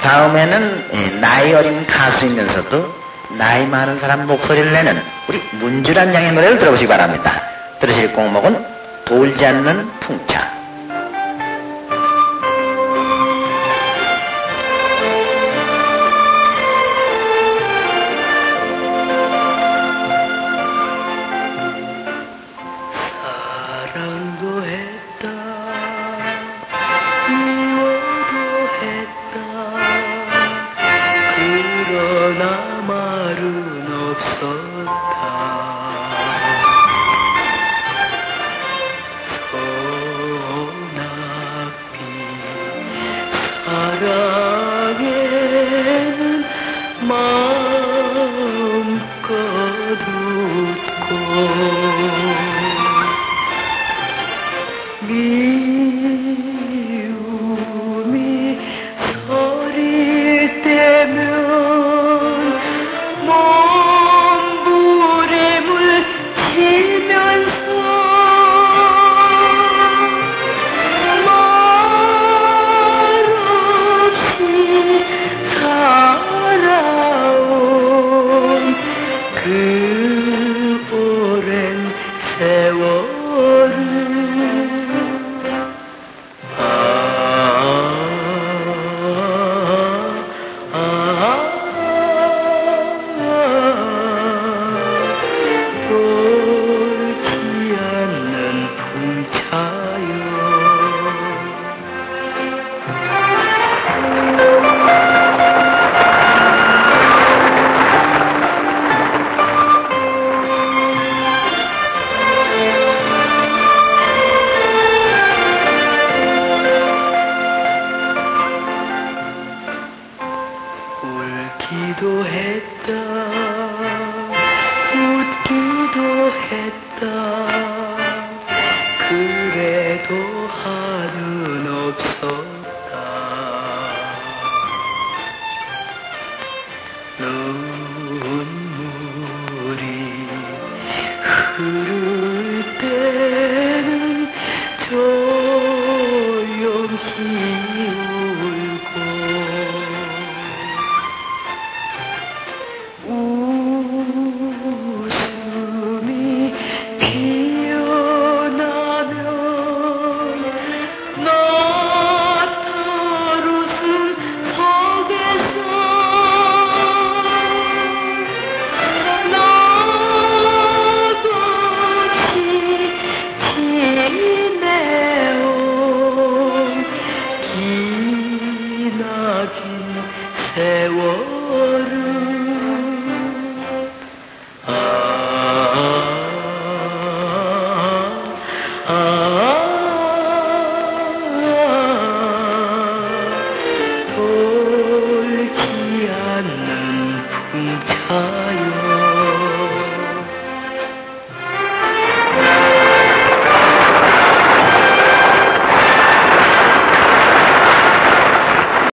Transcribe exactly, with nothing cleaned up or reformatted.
다음에는 나이 어린 가수이면서도 나이 많은 사람 목소리를 내는 우리 문주란 양의 노래를 들어보시기 바랍니다. 들으실 곡목은 돌지 않는 풍차. 사랑도 했다 미워도 했다 그러나 말은 없었다 소낙비 사랑에는 마음껏 웃고 미움이 서리대면 몸부림을 치면서 말없이 살아온 그 오랜 세월을 울기도 했다 웃기도 했다 그래도 한은 없었다 눈물이 흐를 때는 조용히 울고 웃음이 피어나면 나탈 웃음 속에서 나같이 지내온 기나긴 세월